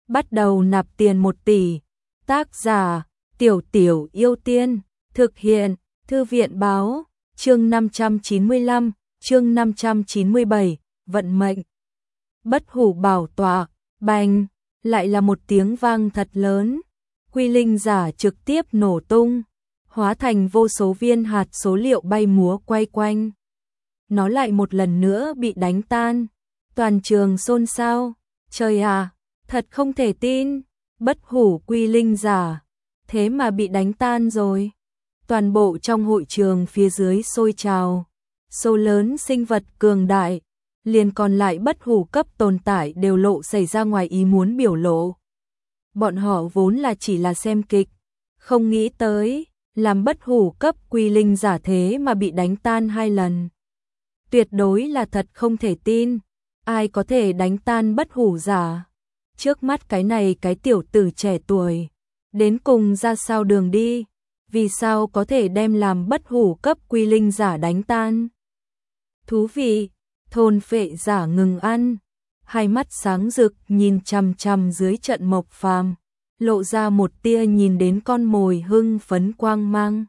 bắt đầu nạp tiền 1 tỷ. Tác giả, Tiểu Tiểu Yêu Tiên, thực hiện, Thư viện báo, chương 595, chương 597, vận mệnh. Bất hủ bảo tọa, bành, lại là một tiếng vang thật lớn. Quy linh giả trực tiếp nổ tung, hóa thành vô số viên hạt số liệu bay múa quay quanh. Nó lại một lần nữa bị đánh tan. Toàn trường xôn xao. Trời à, thật không thể tin. Bất hủ quy linh giả, thế mà bị đánh tan rồi. Toàn bộ trong hội trường phía dưới sôi trào. Số lớn sinh vật cường đại, liền còn lại bất hủ cấp tồn tại đều lộ xảy ra ngoài ý muốn biểu lộ. Bọn họ vốn là chỉ là xem kịch, không nghĩ tới, làm bất hủ cấp quy linh giả thế mà bị đánh tan 2 lần. Tuyệt đối là thật không thể tin, ai có thể đánh tan bất hủ giả. Trước mắt cái này cái tiểu tử trẻ tuổi, đến cùng ra sao đường đi, vì sao có thể đem làm bất hủ cấp quy linh giả đánh tan. Thú vị, thôn phệ giả ngừng ăn, hai mắt sáng rực nhìn chằm chằm dưới trận Mộc Phàm, lộ ra một tia nhìn đến con mồi hưng phấn quang mang.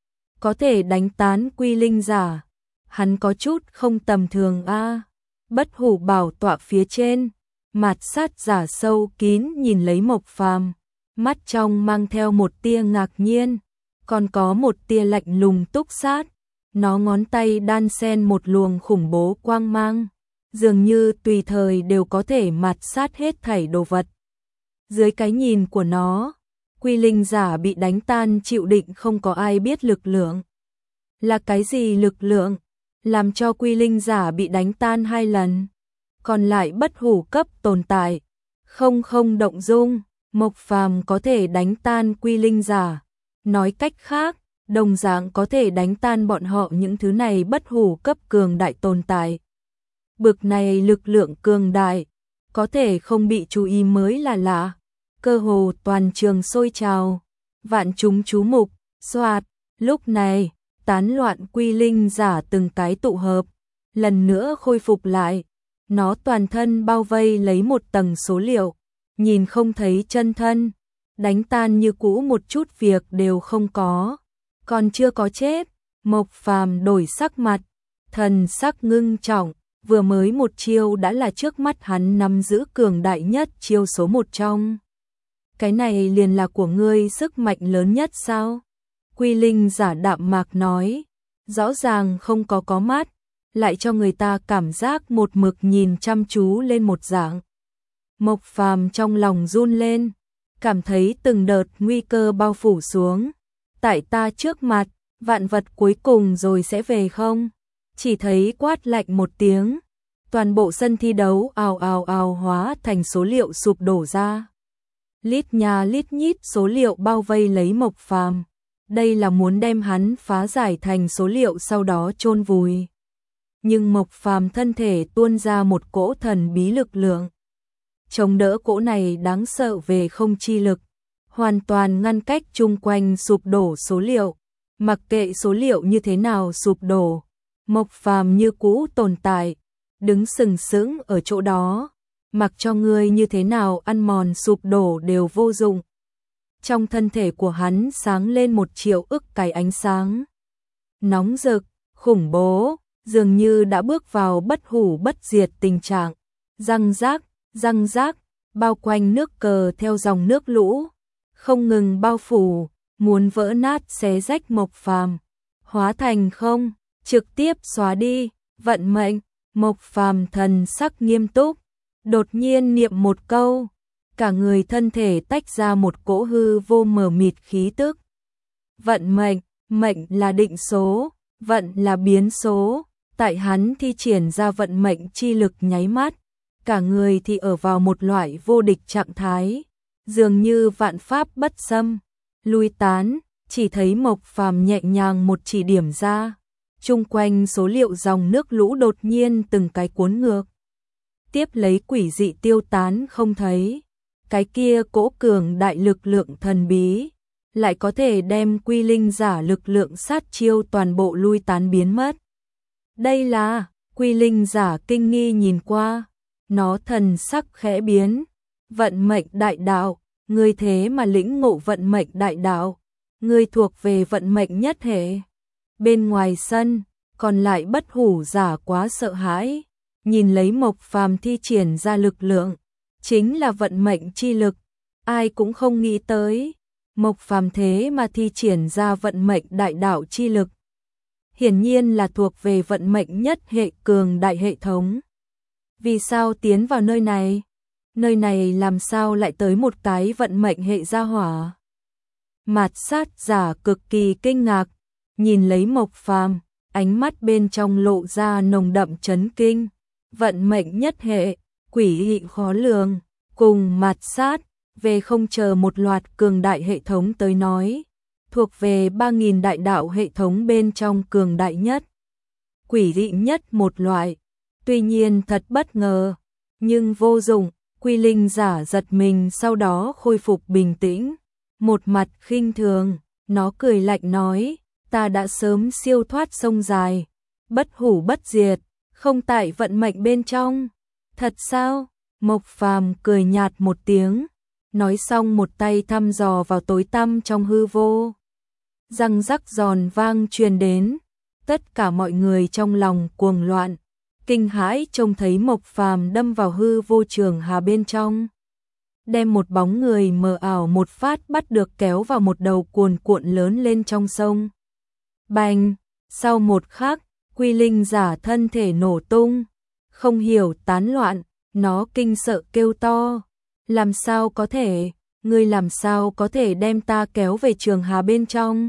Có thể đánh tán quy linh giả, hắn có chút không tầm thường a. Bất hủ bảo tọa phía trên, mạt sát giả sâu kín nhìn lấy Mộc Phàm, mắt trong mang theo một tia ngạc nhiên, còn có một tia lạnh lùng túc sát. Nó ngón tay đan xen một luồng khủng bố quang mang, dường như tùy thời đều có thể mạt sát hết thảy đồ vật. Dưới cái nhìn của nó, quy linh giả bị đánh tan chịu định không có ai biết lực lượng. Là cái gì lực lượng, làm cho quy linh giả bị đánh tan 2 lần, còn lại bất hủ cấp tồn tại, không động dung, Mộc Phàm có thể đánh tan quy linh giả. Nói cách khác, đồng dạng có thể đánh tan bọn họ những thứ này bất hủ cấp cường đại tồn tại. Bực này lực lượng cường đại, có thể không bị chú ý mới là lạ. Cơ hồ toàn trường sôi trào, vạn chúng chú mục, xoạt. Lúc này, tán loạn quy linh giả từng cái tụ hợp, lần nữa khôi phục lại. Nó toàn thân bao vây lấy một tầng số liệu, nhìn không thấy chân thân, đánh tan như cũ một chút việc đều không có. Còn chưa có chết, Mộc Phàm đổi sắc mặt, thần sắc ngưng trọng, vừa mới một chiêu đã là trước mắt hắn nắm giữ cường đại nhất chiêu số 1 trong. Cái này liền là của ngươi sức mạnh lớn nhất sao? Quy linh giả đạm mạc nói, rõ ràng không có mắt, lại cho người ta cảm giác một mực nhìn chăm chú lên một dạng. Mộc Phàm trong lòng run lên, cảm thấy từng đợt nguy cơ bao phủ xuống. Tại ta trước mặt, vạn vật cuối cùng rồi sẽ về không? Chỉ thấy quát lạnh một tiếng, toàn bộ sân thi đấu ào ào ào hóa thành số liệu sụp đổ ra. Lít nhà lít nhít số liệu bao vây lấy Mộc Phàm, đây là muốn đem hắn phá giải thành số liệu sau đó chôn vùi. Nhưng Mộc Phàm thân thể tuôn ra một cỗ thần bí lực lượng, chống đỡ cỗ này đáng sợ về không chi lực, hoàn toàn ngăn cách chung quanh sụp đổ số liệu. Mặc kệ số liệu như thế nào sụp đổ, Mộc Phàm như cũ tồn tại, đứng sừng sững ở chỗ đó, mặc cho ngươi như thế nào ăn mòn sụp đổ đều vô dụng. Trong thân thể của hắn sáng lên 1 triệu ức cái ánh sáng, nóng rực, khủng bố, dường như đã bước vào bất hủ bất diệt tình trạng. Răng rác, bao quanh nước cờ theo dòng nước lũ, không ngừng bao phủ, muốn vỡ nát xé rách Mộc Phàm, hóa thành không, trực tiếp xóa đi, vận mệnh. Mộc Phàm thần sắc nghiêm túc, đột nhiên niệm một câu, cả người thân thể tách ra một cỗ hư vô mờ mịt khí tức. Vận mệnh, mệnh là định số, vận là biến số, tại hắn thi triển ra vận mệnh chi lực nháy mắt, cả người thì ở vào một loại vô địch trạng thái, dường như vạn pháp bất xâm, lui tán, chỉ thấy Mộc Phàm nhẹ nhàng một chỉ điểm ra, chung quanh số liệu dòng nước lũ đột nhiên từng cái cuốn ngược, tiếp lấy quỷ dị tiêu tán không thấy. Cái kia cỗ cường đại lực lượng thần bí, lại có thể đem quy linh giả lực lượng sát chiêu toàn bộ lui tán biến mất. Đây là, quy linh giả kinh nghi nhìn qua, nó thần sắc khẽ biến, Vận mệnh đại đạo, ngươi thế mà lĩnh ngộ vận mệnh đại đạo, ngươi thuộc về vận mệnh nhất hệ. Bên ngoài sân, còn lại bất hủ giả quá sợ hãi, nhìn lấy Mộc Phàm thi triển ra lực lượng, chính là vận mệnh chi lực, ai cũng không nghĩ tới, Mộc Phàm thế mà thi triển ra vận mệnh đại đạo chi lực. Hiển nhiên là thuộc về vận mệnh nhất hệ cường đại hệ thống. Vì sao tiến vào nơi này? Nơi này làm sao lại tới một cái vận mệnh hệ gia hỏa? Mạt sát giả cực kỳ kinh ngạc, nhìn lấy Mộc Phàm, ánh mắt bên trong lộ ra nồng đậm chấn kinh. Vận mệnh nhất hệ, quỷ dị khó lường, cùng mạt sát, về không chờ một loạt cường đại hệ thống tới nói, thuộc về 3.000 đại đạo hệ thống bên trong cường đại nhất, quỷ dị nhất một loại. Tuy nhiên thật bất ngờ, nhưng vô dụng, Quy Linh giả giật mình sau đó khôi phục bình tĩnh, một mặt khinh thường, nó cười lạnh nói, ta đã sớm siêu thoát sông dài, bất hủ bất diệt, không tại vận mệnh bên trong. Thật sao? Mộc Phàm cười nhạt một tiếng, nói xong một tay thăm dò vào tối tăm trong hư vô. Răng rắc giòn vang truyền đến, tất cả mọi người trong lòng cuồng loạn, kinh hãi trông thấy Mộc Phàm đâm vào hư vô trường hà bên trong, đem một bóng người mờ ảo một phát bắt được kéo vào một đầu cuồn cuộn lớn lên trong sông. Bành, sau một khắc, Quy Linh giả thân thể nổ tung, không hiểu tán loạn, nó kinh sợ kêu to, làm sao có thể, ngươi làm sao có thể đem ta kéo về trường hà bên trong?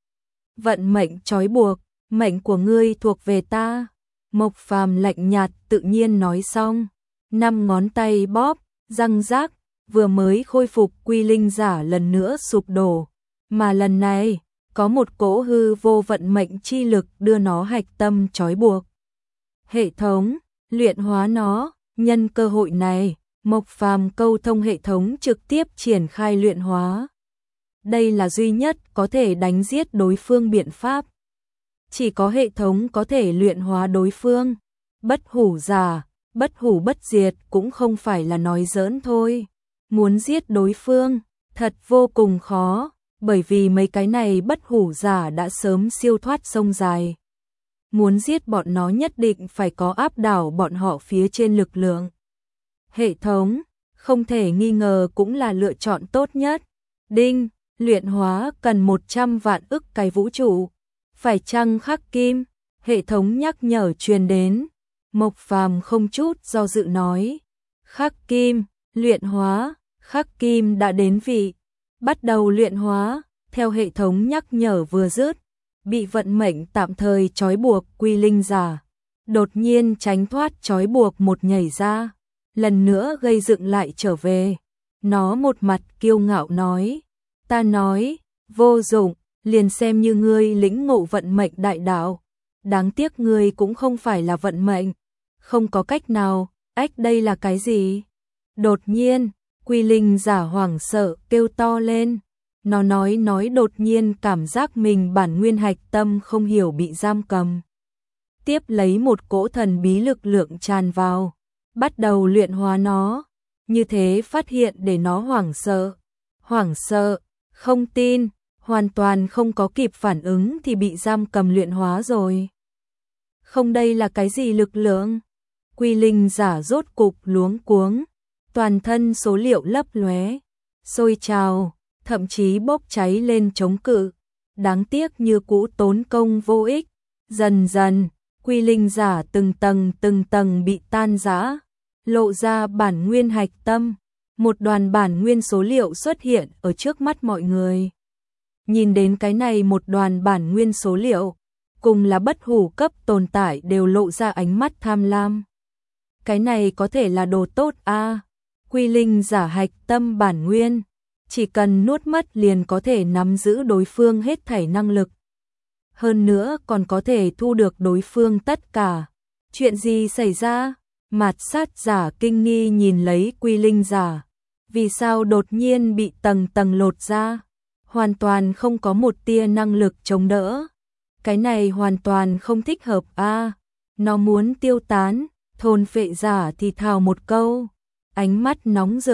Vận mệnh trói buộc, mệnh của ngươi thuộc về ta. Mộc Phàm lạnh nhạt tự nhiên nói xong, 5 ngón tay bóp, răng rác, vừa mới khôi phục Quy Linh giả lần nữa sụp đổ, mà lần này có một cỗ hư vô vận mệnh chi lực đưa nó hạch tâm trói buộc. Hệ thống, luyện hóa nó, nhân cơ hội này, Mộc Phàm câu thông hệ thống trực tiếp triển khai luyện hóa. Đây là duy nhất có thể đánh giết đối phương biện pháp. Chỉ có hệ thống có thể luyện hóa đối phương. Bất hủ giả, bất hủ bất diệt cũng không phải là nói giỡn thôi. Muốn giết đối phương, thật vô cùng khó, bởi vì mấy cái này bất hủ giả đã sớm siêu thoát sông dài. Muốn giết bọn nó nhất định phải có áp đảo bọn họ phía trên lực lượng. Hệ thống, không thể nghi ngờ cũng là lựa chọn tốt nhất. Đinh, luyện hóa cần 100 vạn ức cái vũ trụ. Phải chăng khắc kim? Hệ thống nhắc nhở truyền đến. Mộc Phàm không chút do dự nói. Khắc kim, luyện hóa, khắc kim đã đến vị. Bắt đầu luyện hóa, theo hệ thống nhắc nhở vừa dứt. Bị vận mệnh tạm thời trói buộc Quy Linh giả. Đột nhiên tránh thoát trói buộc một nhảy ra. Lần nữa gây dựng lại trở về. Nó một mặt kiêu ngạo nói. Ta nói, vô dụng, liền xem như ngươi lĩnh ngộ vận mệnh đại đạo. Đáng tiếc ngươi cũng không phải là vận mệnh. Không có cách nào, đây là cái gì? Đột nhiên, Quy Linh giả hoảng sợ kêu to lên. Nó nói đột nhiên cảm giác mình bản nguyên hạch tâm không hiểu bị giam cầm. Tiếp lấy một cỗ thần bí lực lượng tràn vào, bắt đầu luyện hóa nó. Như thế phát hiện để nó hoảng sợ, không tin, hoàn toàn không có kịp phản ứng thì bị giam cầm luyện hóa rồi. Không, đây là cái gì lực lượng? Quy Linh giả rốt cục luống cuống, toàn thân số liệu lấp lóe, sôi trào, thậm chí bốc cháy lên chống cự. Đáng tiếc như cũ tốn công vô ích. Dần dần, Quy Linh giả từng tầng bị tan rã, lộ ra bản nguyên hạch tâm. Một đoàn bản nguyên số liệu xuất hiện ở trước mắt mọi người. Nhìn đến cái này một đoàn bản nguyên số liệu, cùng là bất hủ cấp tồn tại đều lộ ra ánh mắt tham lam. Cái này có thể là đồ tốt a? Quy Linh giả hạch tâm bản nguyên, chỉ cần nuốt mất liền có thể nắm giữ đối phương hết thảy năng lực. Hơn nữa còn có thể thu được đối phương tất cả. Chuyện gì xảy ra? Mạt sát giả kinh nghi nhìn lấy Quy Linh giả. Vì sao đột nhiên bị tầng lột ra? Hoàn toàn không có một tia năng lực chống đỡ. Cái này hoàn toàn không thích hợp a. Nó muốn tiêu tán. Thôn phệ giả thì thào một câu. Ánh mắt nóng rực,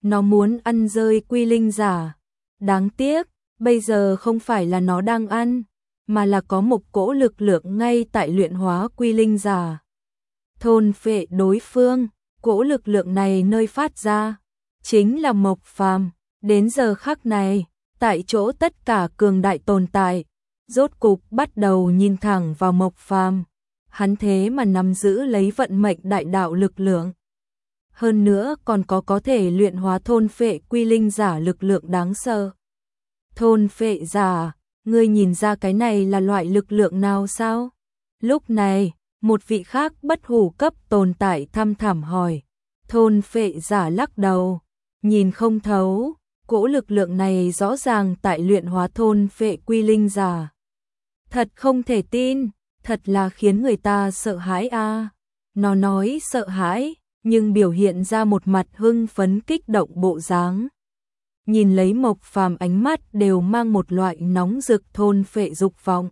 Nó muốn ăn rơi quy linh giả. Đáng tiếc, bây giờ không phải là nó đang ăn, mà là có một cỗ lực lượng ngay tại luyện hóa quy linh giả. Thôn phệ đối phương, cỗ lực lượng này nơi phát ra, chính là Mộc Phàm. Đến giờ khắc này, tại chỗ tất cả cường đại tồn tại, rốt cục bắt đầu nhìn thẳng vào Mộc Phàm. Hắn thế mà nắm giữ lấy vận mệnh đại đạo lực lượng. Hơn nữa còn có thể luyện hóa thôn phệ quy linh giả lực lượng đáng sợ. Thôn phệ giả, ngươi nhìn ra cái này là loại lực lượng nào sao? Lúc này, một vị khác bất hủ cấp tồn tại thăm thẳm hỏi. Thôn phệ giả lắc đầu, nhìn không thấu, cỗ lực lượng này rõ ràng tại luyện hóa thôn phệ quy linh giả. Thật không thể tin, thật là khiến người ta sợ hãi a. Nó nói sợ hãi, nhưng biểu hiện ra một mặt hưng phấn kích động bộ dáng. Nhìn lấy Mộc Phàm ánh mắt đều mang một loại nóng rực thôn phệ dục vọng.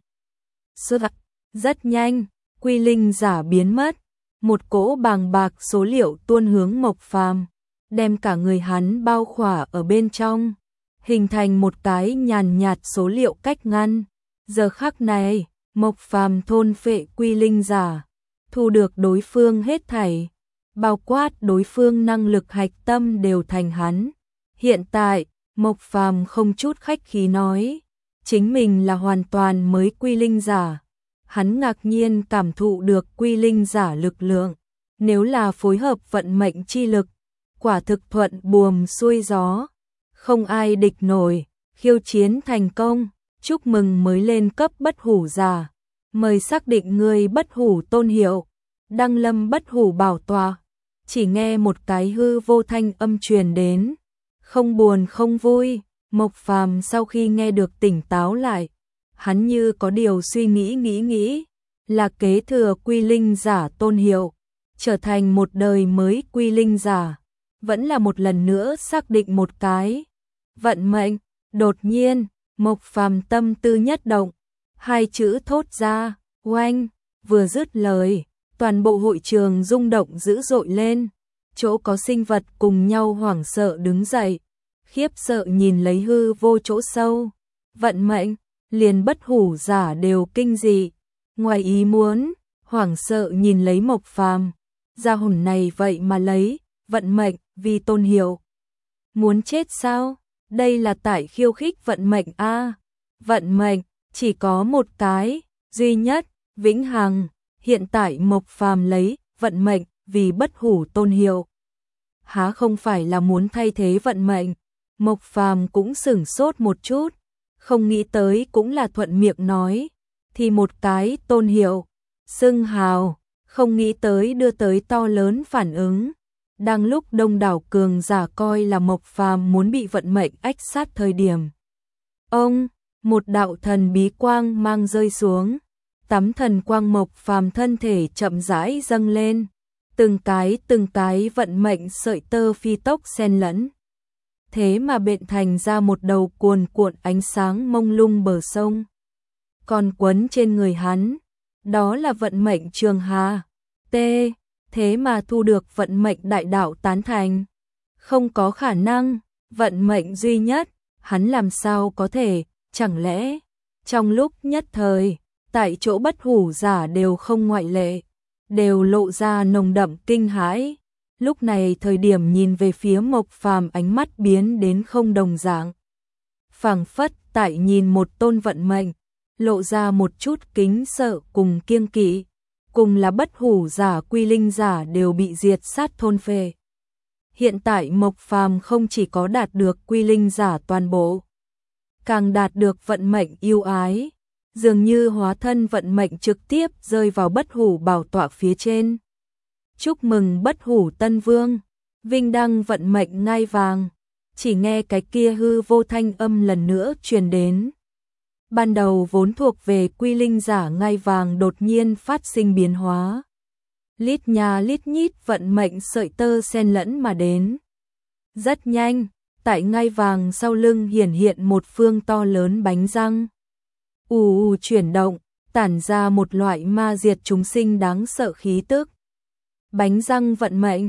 Rất nhanh, quy linh giả biến mất, một cỗ bàng bạc số liệu tuôn hướng Mộc Phàm, đem cả người hắn bao khỏa ở bên trong, hình thành một cái nhàn nhạt số liệu cách ngăn. Giờ khắc này, Mộc Phàm thôn phệ quy linh giả, thu được đối phương hết thảy, bao quát đối phương năng lực hạch tâm đều thành hắn. Hiện tại, Mộc Phàm không chút khách khí nói, chính mình là hoàn toàn mới quy linh giả. Hắn ngạc nhiên cảm thụ được quy linh giả lực lượng, nếu là phối hợp vận mệnh chi lực, quả thực thuận buồm xuôi gió, không ai địch nổi. Khiêu chiến thành công, chúc mừng mới lên cấp bất hủ giả, mời xác định người bất hủ tôn hiệu, đăng lâm bất hủ bảo tọa. Chỉ nghe một cái hư vô thanh âm truyền đến, không buồn không vui. Mộc Phàm sau khi nghe được tỉnh táo lại, hắn như có điều suy nghĩ, là kế thừa quy linh giả tôn hiệu, trở thành một đời mới quy linh giả, vẫn là một lần nữa xác định một cái vận mệnh. Đột nhiên, Mộc Phàm tâm tư nhất động, hai chữ thốt ra, oanh, vừa dứt lời, toàn bộ hội trường rung động dữ dội lên, chỗ có sinh vật cùng nhau hoảng sợ đứng dậy, khiếp sợ nhìn lấy hư vô chỗ sâu. Vận mệnh, liền bất hủ giả đều kinh dị, ngoài ý muốn, hoảng sợ nhìn lấy Mộc Phàm, gia hồn này vậy mà lấy vận mệnh vì tôn hiệu. Muốn chết sao? Đây là tại khiêu khích vận mệnh a. Vận mệnh chỉ có một cái, duy nhất, vĩnh hằng. Hiện tại Mộc Phàm lấy vận mệnh vì bất hủ tôn hiệu, há không phải là muốn thay thế vận mệnh? Mộc Phàm cũng sửng sốt một chút, không nghĩ tới cũng là thuận miệng nói, thì một cái tôn hiệu, xưng hào, không nghĩ tới đưa tới to lớn phản ứng. Đang lúc đông đảo cường giả coi là Mộc Phàm muốn bị vận mệnh ách sát thời điểm, ông, một đạo thần bí quang mang rơi xuống, tắm thần quang Mộc Phàm thân thể chậm rãi dâng lên, từng cái vận mệnh sợi tơ phi tốc xen lẫn, thế mà bện thành ra một đầu cuồn cuộn ánh sáng mông lung bờ sông. Còn quấn trên người hắn, đó là vận mệnh trường hà. Thế mà thu được vận mệnh đại đạo tán thành. Không có khả năng, vận mệnh duy nhất, hắn làm sao có thể, chẳng lẽ? Trong lúc nhất thời, tại chỗ bất hủ giả đều không ngoại lệ, đều lộ ra nồng đậm kinh hãi. Lúc này thời điểm nhìn về phía Mộc Phàm ánh mắt biến đến không đồng dạng. Phảng phất tại nhìn một tôn vận mệnh, lộ ra một chút kính sợ cùng kiêng kỵ, cùng là bất hủ giả quy linh giả đều bị diệt sát thôn phệ. Hiện tại Mộc Phàm không chỉ có đạt được quy linh giả toàn bộ, càng đạt được vận mệnh yêu ái, dường như hóa thân vận mệnh trực tiếp rơi vào bất hủ bảo tọa phía trên. Chúc mừng bất hủ tân vương, vinh đăng vận mệnh ngai vàng. Chỉ nghe cái kia hư vô thanh âm lần nữa truyền đến. Ban đầu vốn thuộc về quy linh giả ngai vàng đột nhiên phát sinh biến hóa. Lít nhà lít nhít vận mệnh sợi tơ xen lẫn mà đến. Rất nhanh, tại ngai vàng sau lưng hiển hiện một phương to lớn bánh răng. Chuyển động, tản ra một loại ma diệt chúng sinh đáng sợ khí tức. Bánh răng vận mệnh,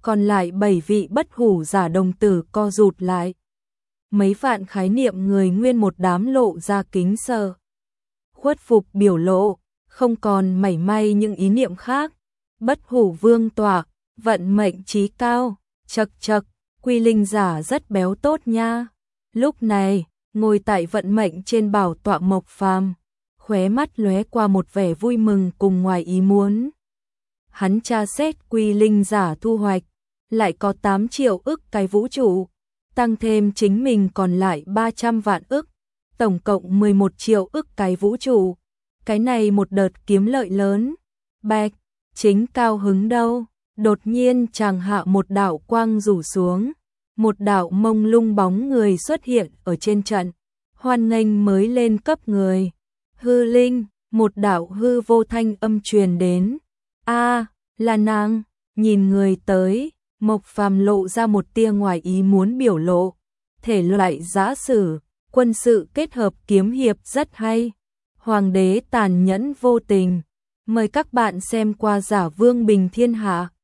còn lại 7 vị bất hủ giả đồng tử co rụt lại. Mấy vạn khái niệm người nguyên một đám lộ ra kính sợ. Khuất phục biểu lộ, không còn mảy may những ý niệm khác. Bất hủ vương tọa, vận mệnh trí cao, chậc chậc, quy linh giả rất béo tốt nha. Lúc này, ngồi tại vận mệnh trên bảo tọa Mộc Phàm, khóe mắt lóe qua một vẻ vui mừng cùng ngoài ý muốn. Hắn tra xét quy linh giả thu hoạch, lại có 8 triệu ức cái vũ trụ, tăng thêm chính mình còn lại 300 vạn ức, tổng cộng 11 triệu ức cái vũ trụ. Cái này một đợt kiếm lợi lớn. Bạch, chính cao hứng đâu, đột nhiên chàng hạ một đạo quang rủ xuống, một đạo mông lung bóng người xuất hiện ở trên trận, hoan nghênh mới lên cấp người. Hư linh, một đạo hư vô thanh âm truyền đến. A, là nàng. Nhìn người tới, Mộc Phàm lộ ra một tia ngoài ý muốn biểu lộ. Thể loại giã sử, quân sự kết hợp kiếm hiệp rất hay. Hoàng đế tàn nhẫn vô tình. Mời các bạn xem qua Giả Vương Bình Thiên Hạ.